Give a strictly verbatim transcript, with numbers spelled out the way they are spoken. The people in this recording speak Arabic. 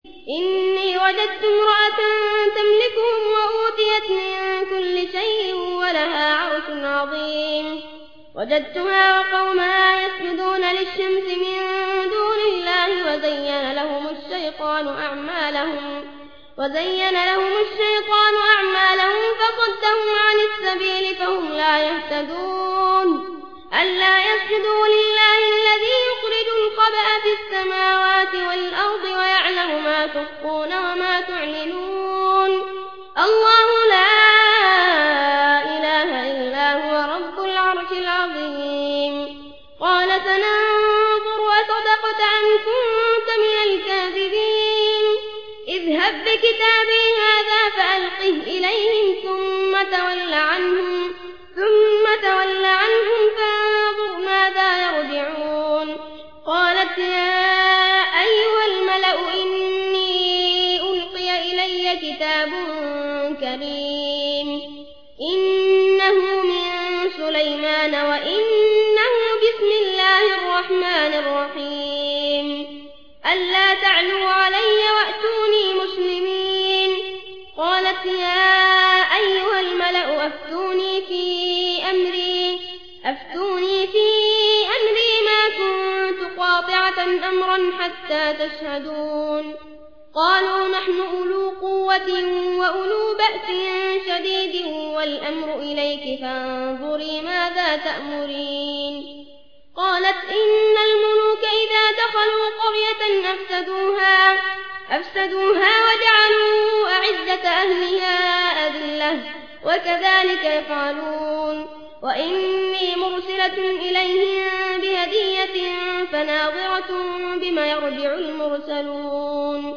إني وجدت امرأة تملكهم وأوتيت من كل شيء ولها عرش عظيم وجدتها وقومها يسجدون للشمس من دون الله وزين لهم الشيطان أعمالهم وزين لهم الشيطان أعمالهم فصدهم عن السبيل فهم لا يهتدون ألا يسجدوا لله الذي يخرج الخبأ في السماوات والأرض ويعلم ما تخفون وما تعلنون الله لا إله إلا هو رب العرش العظيم قال سننظر أصدقت أم كنت من الكاذبين اذهب بكتابي هذا فألقه إليهم ثم تول عنهم ثم تول عنهم فانظر ماذا يرجعون قالت يا أيها الملأ إني ألقي إلي كتاب كريم إنه من سليمان وإنه بسم الله الرحمن الرحيم ألا تعلوا علي وأتوني مسلمين قالت يا أيها الملأ أفتوني في أمري أفتوني في أمري ما كنت قاطعة أمرا حتى تشهدون قالوا نحن أولو قوة وأولو بأس شديد والأمر إليك فانظري ماذا تأمرين قالت إن الملوك إذا دخلوا قرية أفسدوها أفسدوها وجعلوا أعزة أهلها أذلة وكذلك يفعلون وإني مرسلة إليهم بهدية فناظرة بما يرجع المرسلون